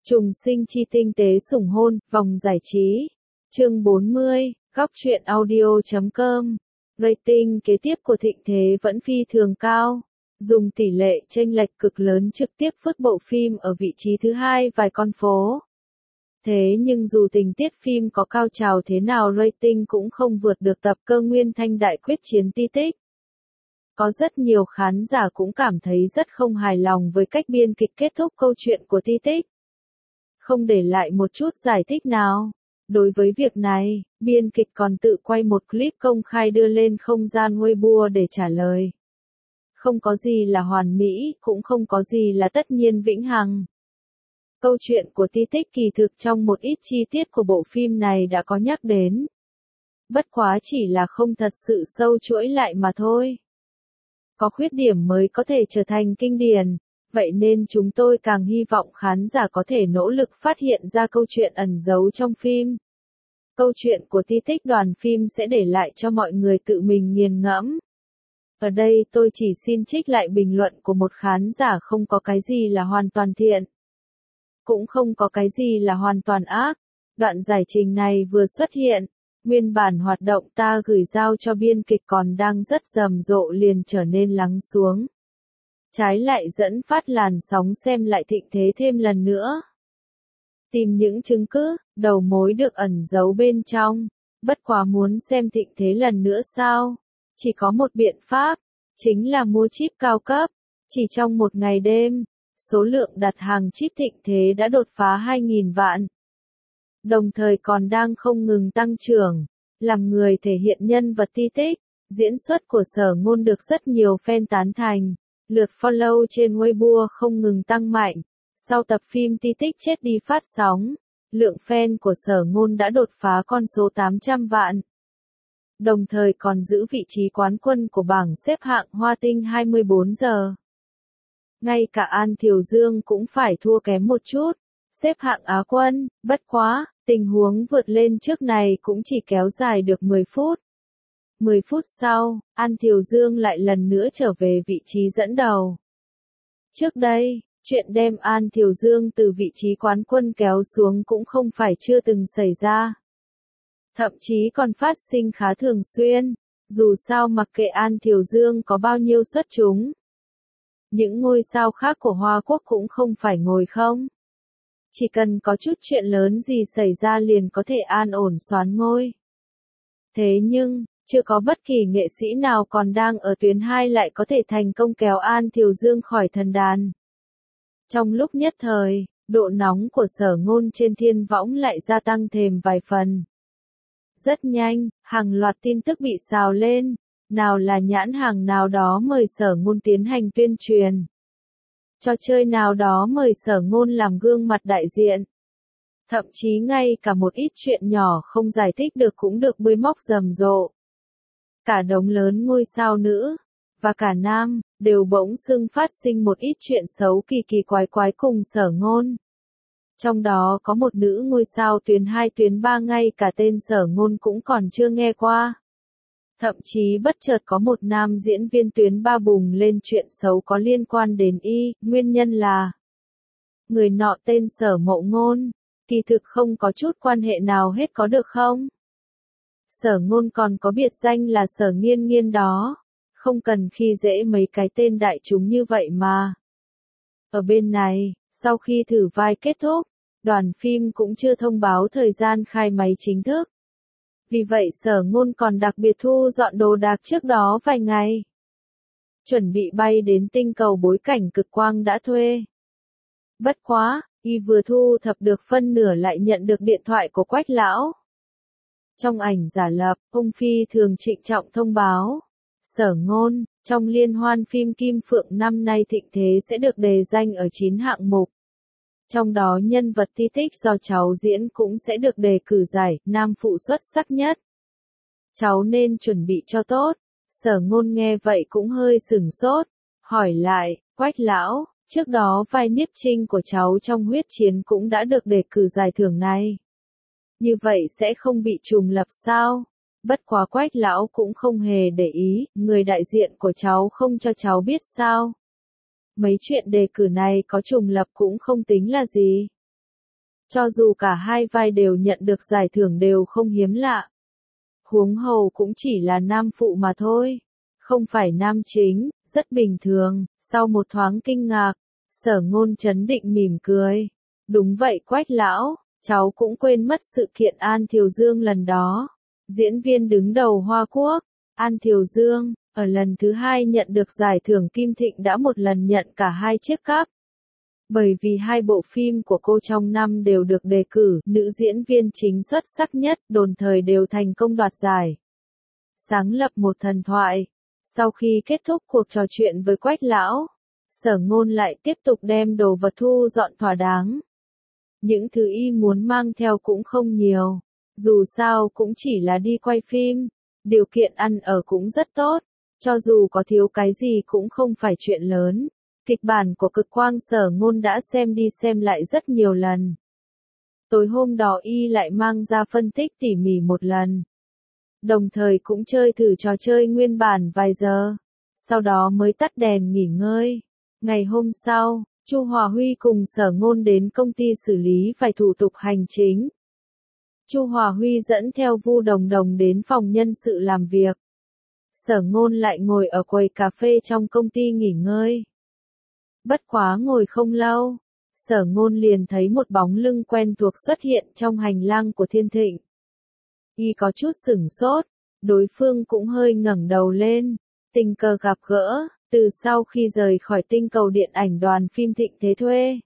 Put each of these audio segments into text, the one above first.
Trùng sinh chi tinh tế sủng hôn, vòng giải trí. Chương 40, góc truyện audio.com. Rating kế tiếp của Thịnh Thế vẫn phi thường cao. Dùng tỷ lệ chênh lệch cực lớn trực tiếp vứt bộ phim ở vị trí thứ hai vài con phố. Thế nhưng dù tình tiết phim có cao trào thế nào rating cũng không vượt được tập Cơ Nguyên Thanh Đại Quyết Chiến Ti Tích. Có rất nhiều khán giả cũng cảm thấy rất không hài lòng với cách biên kịch kết thúc câu chuyện của Ti Tích. Không để lại một chút giải thích nào. Đối với việc này, biên kịch còn tự quay một clip công khai đưa lên không gian Weibo để trả lời. Không có gì là hoàn mỹ, cũng không có gì là tất nhiên vĩnh hằng. Câu chuyện của Ti Tích kỳ thực trong một ít chi tiết của bộ phim này đã có nhắc đến. Bất quá chỉ là không thật sự sâu chuỗi lại mà thôi. Có khuyết điểm mới có thể trở thành kinh điển, vậy nên chúng tôi càng hy vọng khán giả có thể nỗ lực phát hiện ra câu chuyện ẩn giấu trong phim. Câu chuyện của Ti Tích đoàn phim sẽ để lại cho mọi người tự mình nghiền ngẫm. Ở đây tôi chỉ xin trích lại bình luận của một khán giả: không có cái gì là hoàn toàn thiện. Cũng không có cái gì là hoàn toàn ác. Đoạn giải trình này vừa xuất hiện, nguyên bản hoạt động ta gửi giao cho biên kịch còn đang rất rầm rộ liền trở nên lắng xuống. Trái lại dẫn phát làn sóng xem lại Thịnh Thế thêm lần nữa. Tìm những chứng cứ, đầu mối được ẩn giấu bên trong. Bất quá muốn xem Thịnh Thế lần nữa sao? Chỉ có một biện pháp, chính là mua chip cao cấp. Chỉ trong một ngày đêm, số lượng đặt hàng chip Thịnh Thế đã đột phá 2.000 vạn. Đồng thời còn đang không ngừng tăng trưởng. Làm người thể hiện nhân vật Ti Tích, diễn xuất của Sở Ngôn được rất nhiều fan tán thành. Lượt follow trên Weibo không ngừng tăng mạnh. Sau tập phim Ti Tích chết đi phát sóng, lượng fan của Sở Ngôn đã đột phá con số 800 vạn. Đồng thời còn giữ vị trí quán quân của bảng xếp hạng Hoa Tinh 24 giờ. Ngay cả An Thiều Dương cũng phải thua kém một chút, xếp hạng Á quân. Bất quá, tình huống vượt lên trước này cũng chỉ kéo dài được 10 phút. 10 phút sau, An Thiều Dương lại lần nữa trở về vị trí dẫn đầu. Trước đây, chuyện đem An Thiều Dương từ vị trí quán quân kéo xuống cũng không phải chưa từng xảy ra. Thậm chí còn phát sinh khá thường xuyên, dù sao mặc kệ An Thiều Dương có bao nhiêu xuất chúng. Những ngôi sao khác của Hoa Quốc cũng không phải ngồi không. Chỉ cần có chút chuyện lớn gì xảy ra liền có thể an ổn soán ngôi. Thế nhưng, chưa có bất kỳ nghệ sĩ nào còn đang ở tuyến 2 lại có thể thành công kéo An Thiều Dương khỏi thần đàn. Trong lúc nhất thời, độ nóng của Sở Ngôn trên thiên võng lại gia tăng thêm vài phần. Rất nhanh, hàng loạt tin tức bị xào lên, nào là nhãn hàng nào đó mời Sở Ngôn tiến hành tuyên truyền. Trò chơi nào đó mời Sở Ngôn làm gương mặt đại diện. Thậm chí ngay cả một ít chuyện nhỏ không giải thích được cũng được bới móc rầm rộ. Cả đống lớn ngôi sao nữ, và cả nam, đều bỗng dưng phát sinh một ít chuyện xấu kỳ kỳ quái quái cùng Sở Ngôn. Trong đó có một nữ ngôi sao tuyến 2 tuyến 3 ngay cả tên Sở Ngôn cũng còn chưa nghe qua. Thậm chí bất chợt có một nam diễn viên tuyến 3 bùng lên chuyện xấu có liên quan đến y, nguyên nhân là người nọ tên Sở Mậu Ngôn, kỳ thực không có chút quan hệ nào hết có được không? Sở Ngôn còn có biệt danh là Sở Nghiên Nghiên đó, không cần khi dễ mấy cái tên đại chúng như vậy mà. Ở bên này, sau khi thử vai kết thúc, đoàn phim cũng chưa thông báo thời gian khai máy chính thức. Vì vậy Sở Ngôn còn đặc biệt thu dọn đồ đạc trước đó vài ngày. Chuẩn bị bay đến tinh cầu bối cảnh cực quang đã thuê. Bất quá, y vừa thu thập được phân nửa lại nhận được điện thoại của Quách lão. Trong ảnh giả lập, ông phi thường trịnh trọng thông báo. Sở Ngôn, trong liên hoan phim Kim Phượng năm nay Thịnh Thế sẽ được đề danh ở 9 hạng mục. Trong đó nhân vật Ti Tích do cháu diễn cũng sẽ được đề cử giải nam phụ xuất sắc nhất. Cháu nên chuẩn bị cho tốt. Sở Ngôn nghe vậy cũng hơi sửng sốt, hỏi lại, Quách lão, trước đó vai Niếp Trinh của cháu trong Huyết Chiến cũng đã được đề cử giải thưởng này. Như vậy sẽ không bị trùng lập sao? Bất quá Quách lão cũng không hề để ý, người đại diện của cháu không cho cháu biết sao? Mấy chuyện đề cử này có trùng lập cũng không tính là gì. Cho dù cả hai vai đều nhận được giải thưởng đều không hiếm lạ. Huống hồ cũng chỉ là nam phụ mà thôi. Không phải nam chính, rất bình thường. Sau một thoáng kinh ngạc, Sở Ngôn trấn định mỉm cười. Đúng vậy Quách lão, cháu cũng quên mất sự kiện An Thiều Dương lần đó. Diễn viên đứng đầu Hoa Quốc, An Thiều Dương, ở lần thứ 2 nhận được giải thưởng Kim Thịnh đã một lần nhận cả 2 chiếc cáp. Bởi vì 2 bộ phim của cô trong năm đều được đề cử nữ diễn viên chính xuất sắc nhất, đồng thời đều thành công đoạt giải. Sáng lập một thần thoại. Sau khi kết thúc cuộc trò chuyện với Quách lão, Sở Ngôn lại tiếp tục đem đồ vật thu dọn thỏa đáng. Những thứ y muốn mang theo cũng không nhiều, dù sao cũng chỉ là đi quay phim, điều kiện ăn ở cũng rất tốt, cho dù có thiếu cái gì cũng không phải chuyện lớn. Kịch bản của Cực Quang Sở Ngôn đã xem đi xem lại rất nhiều lần. Tối hôm đó y lại mang ra phân tích tỉ mỉ một lần. Đồng thời cũng chơi thử trò chơi nguyên bản vài giờ, sau đó mới tắt đèn nghỉ ngơi. Ngày hôm sau, Chu Hòa Huy cùng Sở Ngôn đến công ty xử lý vài thủ tục hành chính. Chu Hòa Huy dẫn theo Vu Đồng Đồng đến phòng nhân sự làm việc. Sở Ngôn lại ngồi ở quầy cà phê trong công ty nghỉ ngơi. Bất quá ngồi không lâu, Sở Ngôn liền thấy một bóng lưng quen thuộc xuất hiện trong hành lang của Thiên Thịnh. Y có chút sửng sốt, đối phương cũng hơi ngẩng đầu lên, tình cờ gặp gỡ, từ sau khi rời khỏi tinh cầu điện ảnh đoàn phim Thịnh Thế Thuê.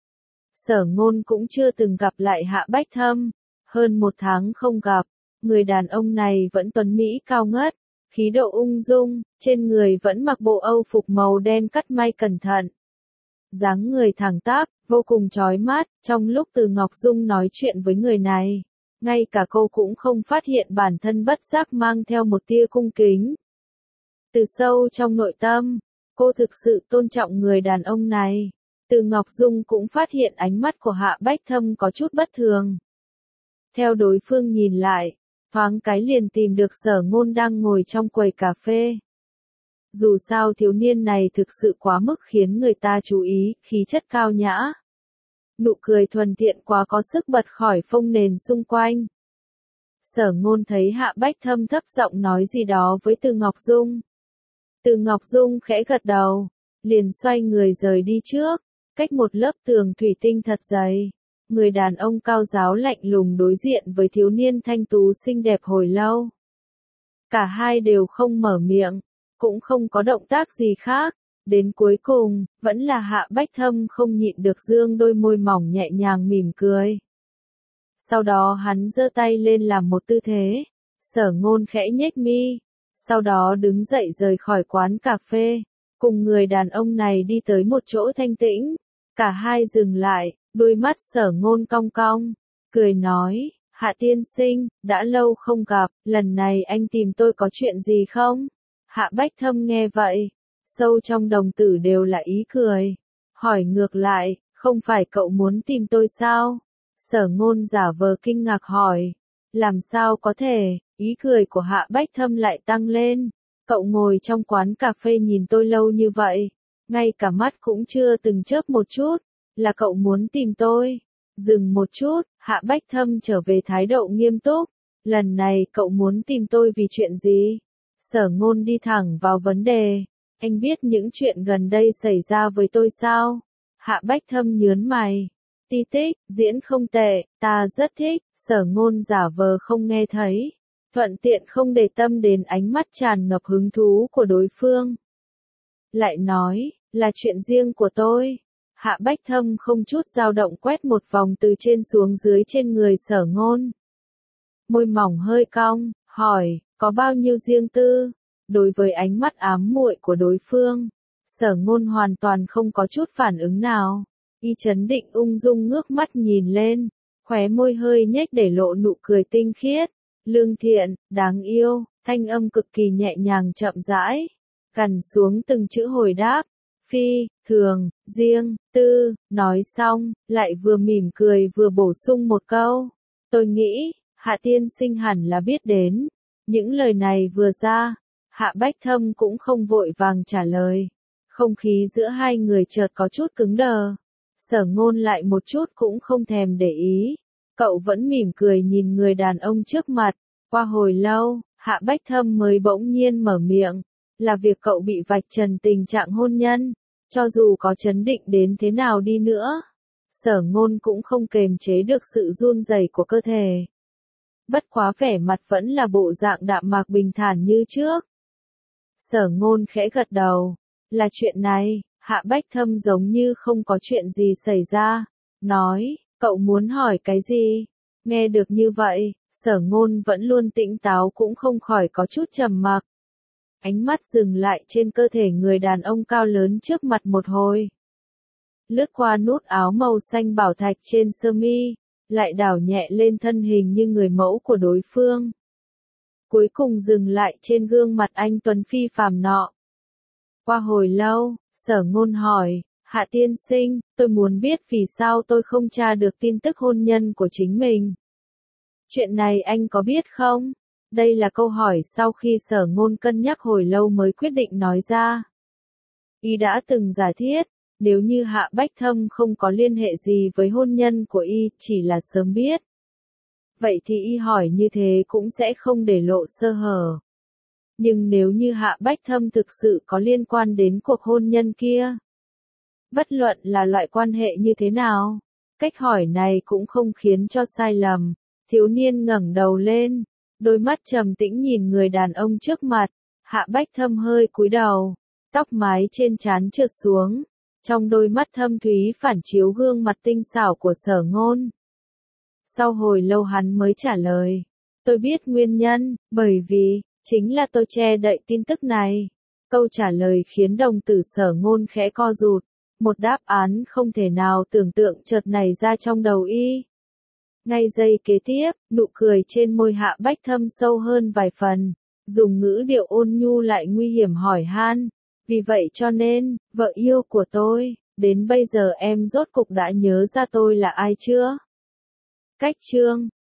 Sở Ngôn cũng chưa từng gặp lại Hạ Bách Thâm, hơn 1 tháng không gặp, người đàn ông này vẫn tuấn mỹ cao ngất, khí độ ung dung, trên người vẫn mặc bộ Âu phục màu đen cắt may cẩn thận. Dáng người thẳng tắp, vô cùng chói mắt, trong lúc Từ Ngọc Dung nói chuyện với người này, ngay cả cô cũng không phát hiện bản thân bất giác mang theo một tia cung kính. Từ sâu trong nội tâm, cô thực sự tôn trọng người đàn ông này. Từ Ngọc Dung cũng phát hiện ánh mắt của Hạ Bách Thâm có chút bất thường. Theo đối phương nhìn lại, thoáng cái liền tìm được Sở Ngôn đang ngồi trong quầy cà phê. Dù sao thiếu niên này thực sự quá mức khiến người ta chú ý, khí chất cao nhã. Nụ cười thuần thiện quá có sức bật khỏi phông nền xung quanh. Sở Ngôn thấy Hạ Bách Thâm thấp giọng nói gì đó với Từ Ngọc Dung. Từ Ngọc Dung khẽ gật đầu, liền xoay người rời đi trước, cách một lớp tường thủy tinh thật dày. Người đàn ông cao giáo lạnh lùng đối diện với thiếu niên thanh tú xinh đẹp hồi lâu. Cả hai đều không mở miệng, cũng không có động tác gì khác. Đến cuối cùng, vẫn là Hạ Bách Thâm không nhịn được dương đôi môi mỏng nhẹ nhàng mỉm cười. Sau đó hắn giơ tay lên làm một tư thế. Sở Ngôn khẽ nhếch mi. Sau đó đứng dậy rời khỏi quán cà phê. Cùng người đàn ông này đi tới một chỗ thanh tĩnh. Cả hai dừng lại, đôi mắt Sở Ngôn cong cong. Cười nói, Hạ tiên sinh, đã lâu không gặp, lần này anh tìm tôi có chuyện gì không? Hạ Bách Thâm nghe vậy, sâu trong đồng tử đều là ý cười. Hỏi ngược lại, không phải cậu muốn tìm tôi sao? Sở Ngôn giả vờ kinh ngạc hỏi. Làm sao có thể, ý cười của Hạ Bách Thâm lại tăng lên. Cậu ngồi trong quán cà phê nhìn tôi lâu như vậy, ngay cả mắt cũng chưa từng chớp một chút, là cậu muốn tìm tôi. Dừng một chút, Hạ Bách Thâm trở về thái độ nghiêm túc. Lần này cậu muốn tìm tôi vì chuyện gì? Sở Ngôn đi thẳng vào vấn đề. Anh biết những chuyện gần đây xảy ra với tôi sao? Hạ Bách Thâm nhớn mày. Ti tích, diễn không tệ, ta rất thích. Sở Ngôn giả vờ không nghe thấy, thuận tiện không để tâm đến ánh mắt tràn ngập hứng thú của đối phương. Lại nói, là chuyện riêng của tôi. Hạ Bách Thâm không chút dao động quét một vòng từ trên xuống dưới trên người Sở Ngôn. Môi mỏng hơi cong, hỏi, có bao nhiêu riêng tư? Đối với ánh mắt ám muội của đối phương, Sở Ngôn hoàn toàn không có chút phản ứng nào. Y trấn định ung dung ngước mắt nhìn lên, khóe môi hơi nhếch để lộ nụ cười tinh khiết, lương thiện, đáng yêu, thanh âm cực kỳ nhẹ nhàng chậm rãi, gằn xuống từng chữ hồi đáp. Phi, thường, riêng, tư, nói xong, lại vừa mỉm cười vừa bổ sung một câu. Tôi nghĩ, Hạ tiên sinh hẳn là biết đến. Những lời này vừa ra, Hạ Bách Thâm cũng không vội vàng trả lời. Không khí giữa hai người chợt có chút cứng đờ. Sở Ngôn lại một chút cũng không thèm để ý. Cậu vẫn mỉm cười nhìn người đàn ông trước mặt. Qua hồi lâu, Hạ Bách Thâm mới bỗng nhiên mở miệng. Là việc cậu bị vạch trần tình trạng hôn nhân. Cho dù có chấn định đến thế nào đi nữa, Sở Ngôn cũng không kềm chế được sự run rẩy của cơ thể. Bất quá vẻ mặt vẫn là bộ dạng đạm mạc bình thản như trước. Sở Ngôn khẽ gật đầu. Là chuyện này, Hạ Bách Thâm giống như không có chuyện gì xảy ra. Nói, cậu muốn hỏi cái gì? Nghe được như vậy, Sở Ngôn vẫn luôn tỉnh táo cũng không khỏi có chút trầm mặc. Ánh mắt dừng lại trên cơ thể người đàn ông cao lớn trước mặt một hồi. Lướt qua nút áo màu xanh bảo thạch trên sơ mi, lại đảo nhẹ lên thân hình như người mẫu của đối phương. Cuối cùng dừng lại trên gương mặt anh tuấn phi phàm nọ. Qua hồi lâu, Sở Ngôn hỏi, Hạ tiên sinh, tôi muốn biết vì sao tôi không tra được tin tức hôn nhân của chính mình. Chuyện này anh có biết không? Đây là câu hỏi sau khi Sở Ngôn cân nhắc hồi lâu mới quyết định nói ra. Y đã từng giả thiết, nếu như Hạ Bách Thâm không có liên hệ gì với hôn nhân của Y, chỉ là sớm biết. Vậy thì Y hỏi như thế cũng sẽ không để lộ sơ hở. Nhưng nếu như Hạ Bách Thâm thực sự có liên quan đến cuộc hôn nhân kia, bất luận là loại quan hệ như thế nào, cách hỏi này cũng không khiến cho sai lầm. Thiếu niên ngẩng đầu lên, đôi mắt trầm tĩnh nhìn người đàn ông trước mặt. Hạ Bách Thâm hơi cúi đầu, tóc mái trên trán trượt xuống, trong đôi mắt thâm thúy phản chiếu gương mặt tinh xảo của Sở Ngôn. Sau hồi lâu hắn mới trả lời, tôi biết nguyên nhân, bởi vì chính là tôi che đậy tin tức này. Câu trả lời khiến đồng tử Sở Ngôn khẽ co rụt, một đáp án không thể nào tưởng tượng chợt nảy ra trong đầu y. Ngay giây kế tiếp, nụ cười trên môi Hạ Bách Thâm sâu hơn vài phần, dùng ngữ điệu ôn nhu lại nguy hiểm hỏi han, vì vậy cho nên, vợ yêu của tôi, đến bây giờ em rốt cục đã nhớ ra tôi là ai chưa? Cách chương